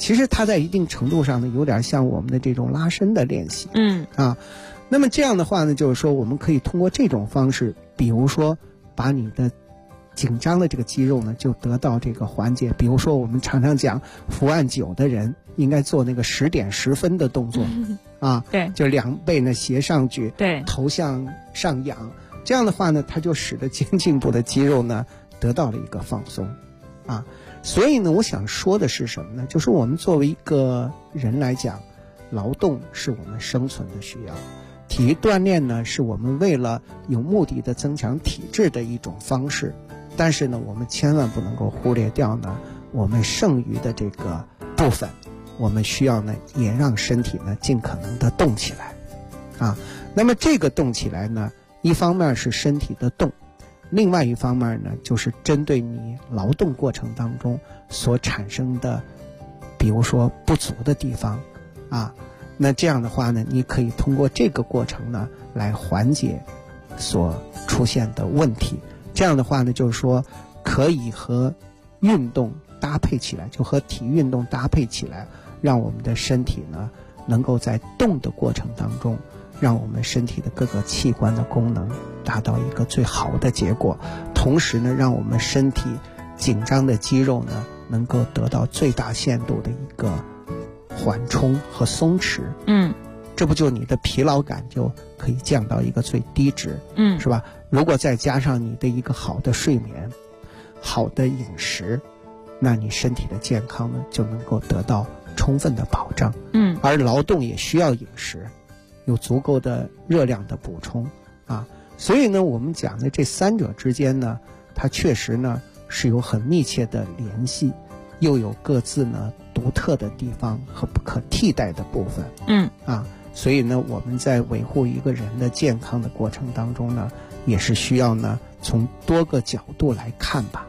其实它在一定程度上呢，有点像我们的这种拉伸的练习。那么这样的话呢，就是说我们可以通过这种方式，比如说把你的紧张的这个肌肉呢就得到这个缓解。比如说我们常常讲伏案9的人应该做那个10点10分的动作对， 就两背呢斜上举， 对， 头向上仰，这样的话呢，它就使得肩颈部的肌肉呢得到了一个放松所以呢，我想说的是什么呢？就是我们作为一个人来讲，劳动是我们生存的需要，体育锻炼呢是我们为了有目的的增强体质的一种方式，但是呢，我们千万不能够忽略掉呢我们剩余的这个部分，我们需要呢也让身体呢尽可能的动起来那么这个动起来呢，一方面是身体的动，另外一方面呢，就是针对你劳动过程当中所产生的，比如说不足的地方那这样的话呢，你可以通过这个过程呢来缓解所出现的问题。这样的话呢，就是说可以和运动搭配起来，就和体育运动搭配起来，让我们的身体呢能够在动的过程当中，让我们身体的各个器官的功能达到一个最好的结果，同时呢，让我们身体紧张的肌肉呢能够得到最大限度的一个缓冲和松弛。这不就你的疲劳感就可以降到一个最低值，是吧？如果再加上你的一个好的睡眠、好的饮食，那你身体的健康呢就能够得到充分的保障。而劳动也需要饮食，有足够的热量的补充所以呢，我们讲的这三者之间呢，它确实呢是有很密切的联系，又有各自呢独特的地方和不可替代的部分。所以呢，我们在维护一个人的健康的过程当中呢，也是需要呢从多个角度来看吧。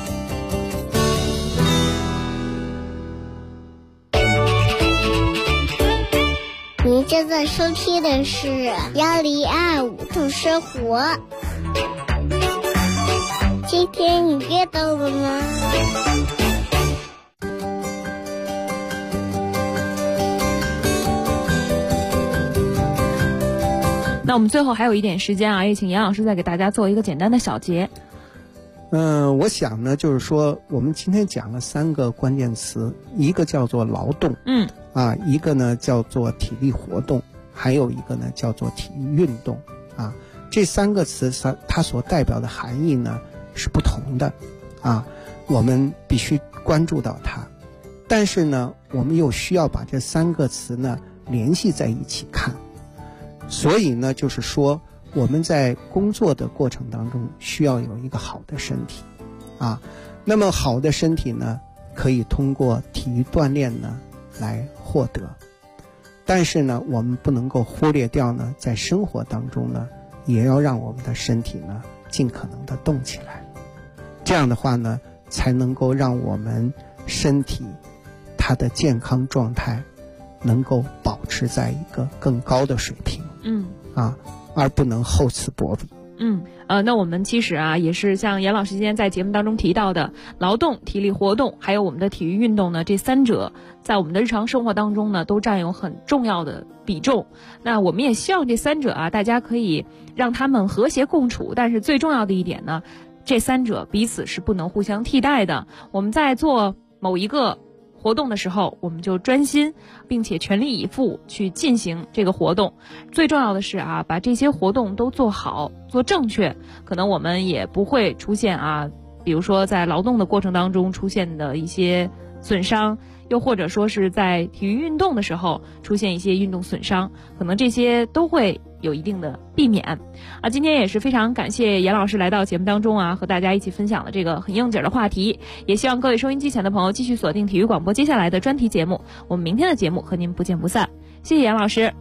您正在收听的是1025动生活。今天你阅到了吗？ 那我们最后还有一点时间也请严老师再给大家做一个简单的小结。 我想呢，就是说我们今天讲了3个关键词，一个叫做劳动，一个呢叫做体力活动，还有一个呢叫做体育运动这3个词它所代表的含义呢是不同的我们必须关注到它，但是呢，我们又需要把这3个词呢联系在一起看。所以呢，就是说我们在工作的过程当中需要有一个好的身体那么好的身体呢，可以通过体育锻炼呢来获得，但是呢，我们不能够忽略掉呢，在生活当中呢，也要让我们的身体呢尽可能的动起来，这样的话呢，才能够让我们身体它的健康状态能够保持在一个更高的水平而不能厚此薄彼。 那我们其实也是像严老师今天在节目当中提到的，劳动、体力活动还有我们的体育运动呢，这3者在我们的日常生活当中呢都占有很重要的比重。那我们也希望这3者大家可以让他们和谐共处，但是最重要的一点呢，这3者彼此是不能互相替代的。我们在做某一个活动的时候，我们就专心并且全力以赴去进行这个活动。最重要的是把这些活动都做好做正确，可能我们也不会出现比如说在劳动的过程当中出现的一些损伤，又或者说是在体育运动的时候出现一些运动损伤，可能这些都会有一定的避免今天也是非常感谢严老师来到节目当中和大家一起分享了这个很应景的话题，也希望各位收音机前的朋友继续锁定体育广播接下来的专题节目，我们明天的节目和您不见不散。谢谢严老师。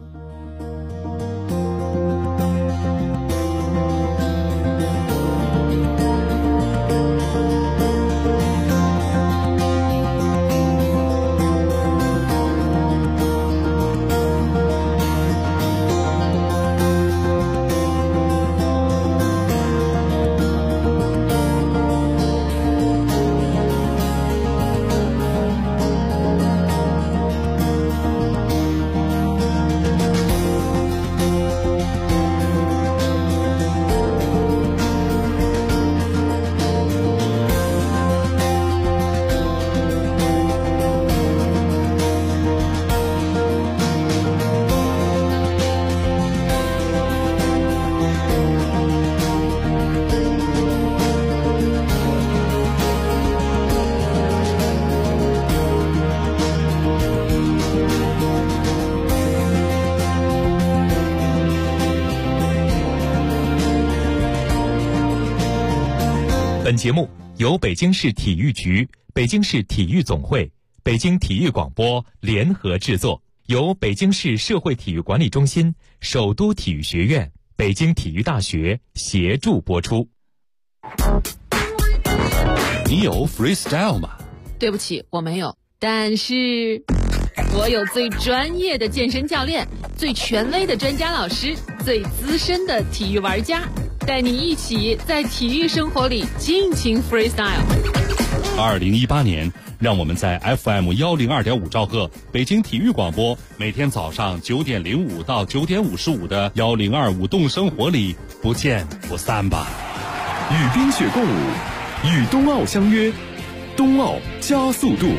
本节目由北京市体育局、北京市体育总会、北京体育广播联合制作，由北京市社会体育管理中心、首都体育学院、北京体育大学协助播出。 你有 freestyle 吗？ 对不起，我没有。但是我有最专业的健身教练，最权威的专家老师，最资深的体育玩家，带你一起在体育生活里尽情 freestyle。 2018年，让我们在 FM102.5兆赫北京体育广播每天早上9点05到9点55的1025动生活里不见不散吧。 与冰雪共舞，与冬奥相约，冬奥加速度。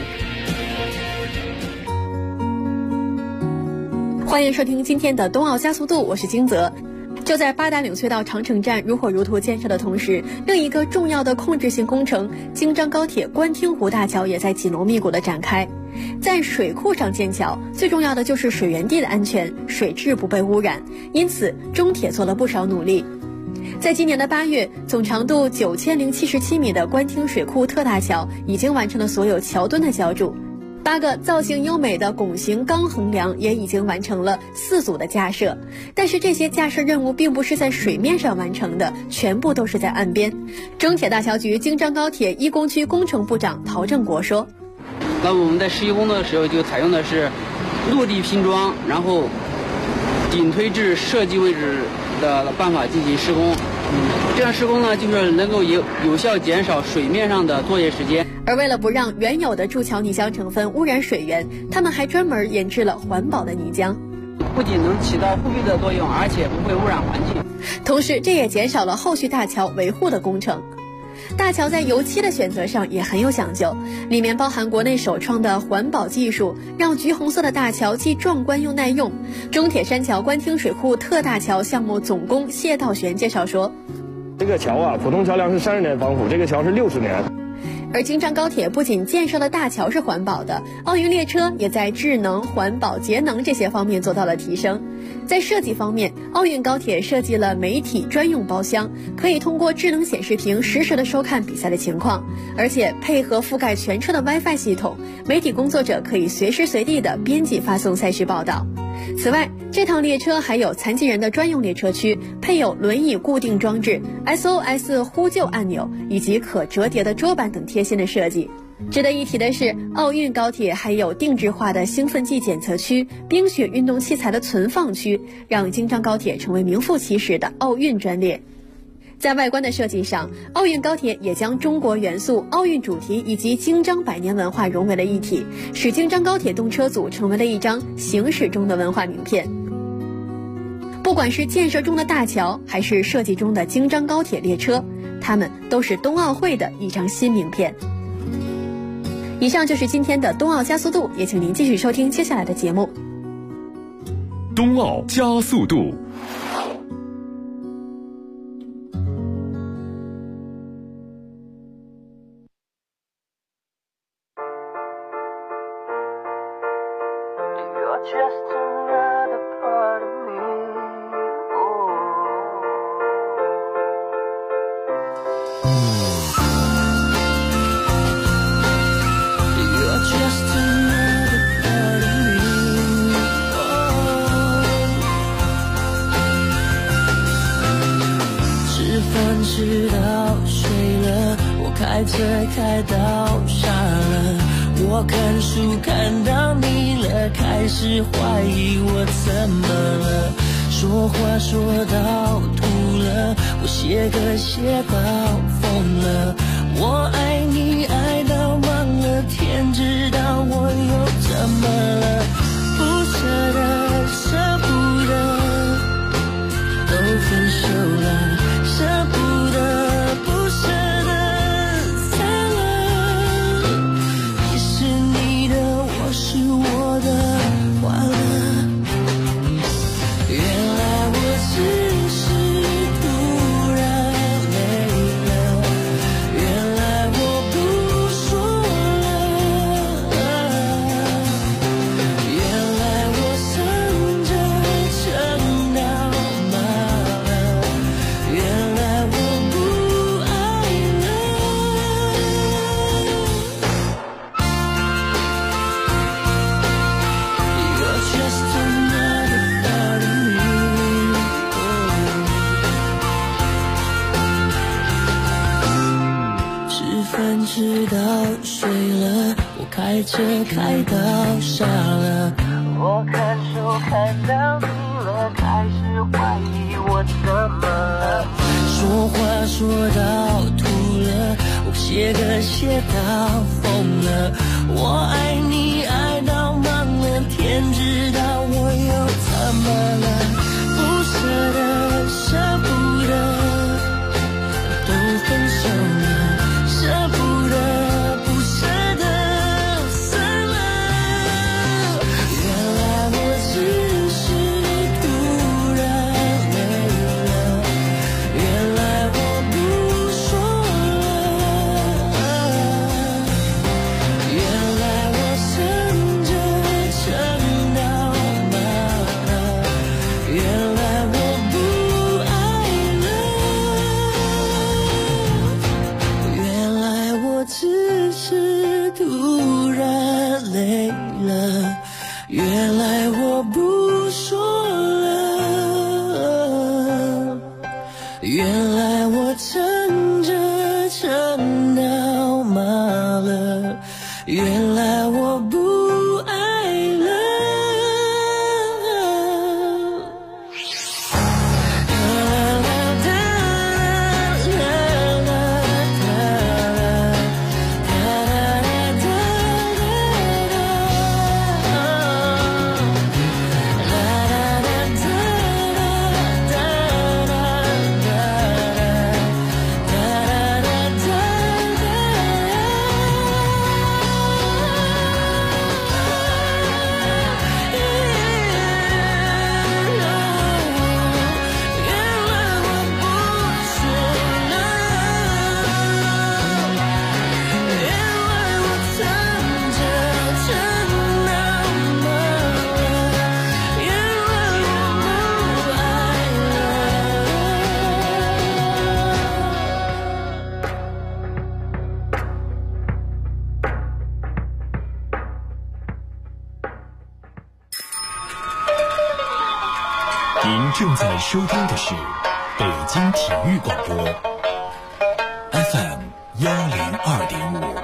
欢迎收听今天的冬奥加速度，我是金泽。就在八达岭隧道长城站如火如荼建设的同时，另一个重要的控制性工程京张高铁官厅湖大桥也在紧锣密鼓地展开。在水库上建桥，最重要的就是水源地的安全，水质不被污染，因此中铁做了不少努力。在今年的8月，总长度9077米的官厅水库特大桥已经完成了所有桥墩的浇筑，8个造型优美的拱形钢横梁也已经完成了4组的架设，但是这些架设任务并不是在水面上完成的，全部都是在岸边。中铁大桥局京张高铁一工区工程部长陶正国说： 那我们在实习工作的时候就采用的是陆地拼装，然后顶推至设计位置的办法进行施工。这样施工呢，就是能够有效减少水面上的作业时间。 而为了不让原有的筑桥泥浆成分污染水源，他们还专门研制了环保的泥浆， 不仅能起到复辟的作用，而且不会污染环境。 同时，这也减少了后续大桥维护的工程。大桥在油漆的选择上也很有讲究，里面包含国内首创的环保技术，让橘红色的大桥既壮观又耐用。中铁山桥官厅水库特大桥项目总工谢道玄介绍说： 这个桥啊，普通桥梁是30年防腐，这个桥是60年。 而京张高铁不仅建设的大桥是环保的，奥运列车也在智能、环保、节能这些方面做到了提升。在设计方面，奥运高铁设计了媒体专用包厢，可以通过智能显示屏实时的收看比赛的情况，而且配合覆盖全车的 WiFi 系统，媒体工作者可以随时随地的编辑发送赛事报道。此外，这趟列车还有残疾人的专用列车区，配有轮椅固定装置、SOS 呼救按钮以及可折叠的桌板等贴心的设计。值得一提的是，奥运高铁还有定制化的兴奋剂检测区、冰雪运动器材的存放区，让京张高铁成为名副其实的奥运专列。在外观的设计上，奥运高铁也将中国元素、奥运主题以及京张百年文化融为了一体，使京张高铁动车组成为了一张行驶中的文化名片。不管是建设中的大桥，还是设计中的京张高铁列车，它们都是冬奥会的一张新名片。以上就是今天的冬奥加速度，也请您继续收听接下来的节目。 冬奥加速度。 直到睡了，我开车开到傻了，我看书看到腻了，开始怀疑我怎么了，说话说到吐了，我写歌写到疯了，我爱你爱到忘了天知道我又怎么了，不舍得舍不得都分手了，舍不得不舍得散了，你是你的我是我的完了，原来我只是突然累了，原来我不说了，原着开到傻了，我看书看到你了，开始怀疑我怎么了，说话说到吐了，我写歌写到疯了，我爱你爱到忘了，天知道我又怎么了，不舍得舍不得都分手了，舍不得不舍得散了，原来我只是突然累了，原来我不说了，原来我撑着撑到麻了，原来我不爱了，原来我只是突然累了，原来我不说了，原来我撑着撑到麻了，原来我不爱了。 您正在收听的是北京体育广播 FM 102.5。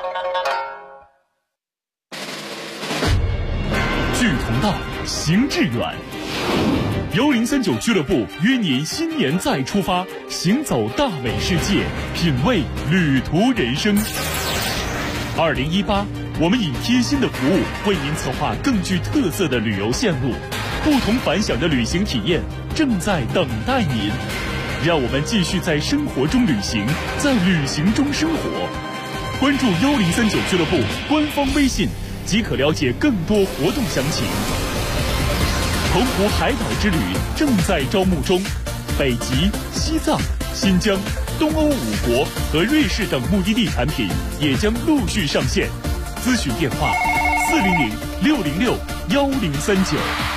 志同道，行致远。1039俱乐部约您新年再出发，行走大美世界，品味旅途人生。2018，我们以贴心的服务为您策划更具特色的旅游线路，不同凡响的旅行体验正在等待您。让我们继续在生活中旅行，在旅行中生活。关注1039俱乐部官方微信，即可了解更多活动详情。澎湖海岛之旅正在招募中，北极、西藏、新疆、东欧5国和瑞士等目的地产品也将陆续上线。咨询电话：400-606-1039。